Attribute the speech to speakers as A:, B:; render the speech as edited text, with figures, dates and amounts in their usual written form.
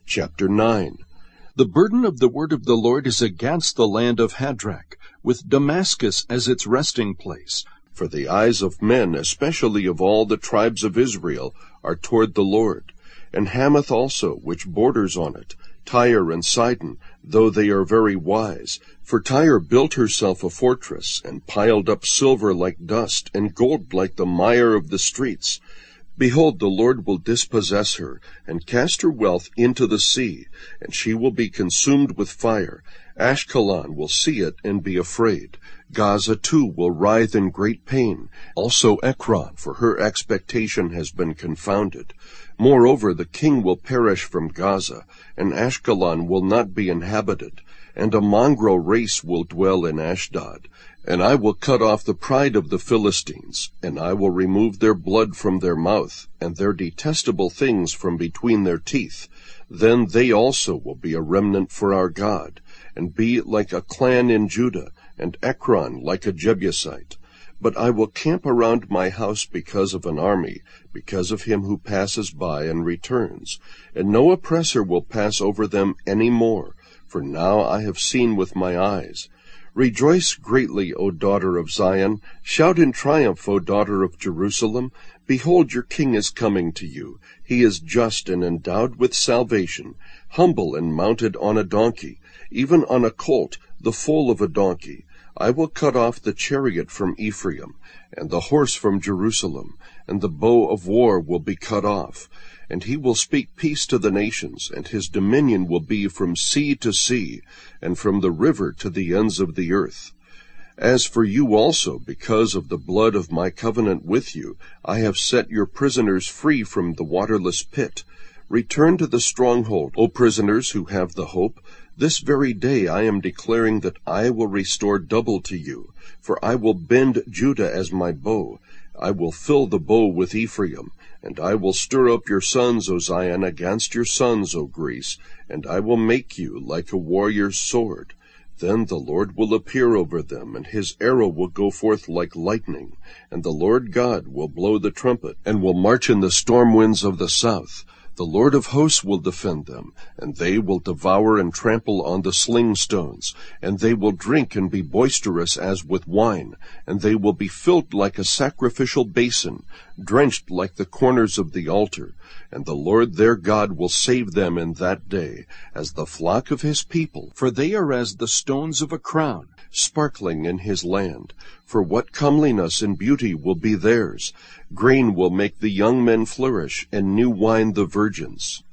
A: Chapter 9. The burden of the word of the Lord is against the land of Hadrach, with Damascus as its resting place. For the eyes of men, especially of all the tribes of Israel, are toward the Lord. And Hamath also, which borders on it, Tyre and Sidon, though they are very wise. For Tyre built herself a fortress, and piled up silver like dust, and gold like the mire of the streets. Behold, the Lord will dispossess her, and cast her wealth into the sea, and she will be consumed with fire. Ashkelon will see it and be afraid. Gaza too will writhe in great pain. Also Ekron, for her expectation has been confounded. Moreover, the king will perish from Gaza, and Ashkelon will not be inhabited, and a mongrel race will dwell in Ashdod. And I will cut off the pride of the Philistines, and I will remove their blood from their mouth, and their detestable things from between their teeth. Then they also will be a remnant for our God, and be like a clan in Judah, and Ekron like a Jebusite. But I will camp around my house because of an army, because of him who passes by and returns. And no oppressor will pass over them any more, for now I have seen with my eyes. Rejoice greatly, O daughter of Zion. Shout in triumph, O daughter of Jerusalem. Behold, your king is coming to you. He is just and endowed with salvation, humble and mounted on a donkey, even on a colt, the foal of a donkey. I will cut off the chariot from Ephraim, and the horse from Jerusalem, and the bow of war will be cut off. And he will speak peace to the nations, and his dominion will be from sea to sea, and from the river to the ends of the earth. As for you also, because of the blood of my covenant with you, I have set your prisoners free from the waterless pit. Return to the stronghold, O prisoners who have the hope. This very day I am declaring that I will restore double to you, for I will bend Judah as my bow. I will fill the bow with Ephraim, and I will stir up your sons, O Zion, against your sons, O Greece, and I will make you like a warrior's sword. Then the Lord will appear over them, and his arrow will go forth like lightning, and the Lord God will blow the trumpet, and will march in the storm winds of the south. The Lord of hosts will defend them, and they will devour and trample on the sling stones, and they will drink and be boisterous as with wine, and they will be filled like a sacrificial basin, drenched like the corners of the altar. And the Lord their God will save them in that day, as the flock of his people, for they are as the stones of a crown, sparkling in his land. For what comeliness and beauty will be theirs! Grain will make the young men flourish, and new wine the virgins.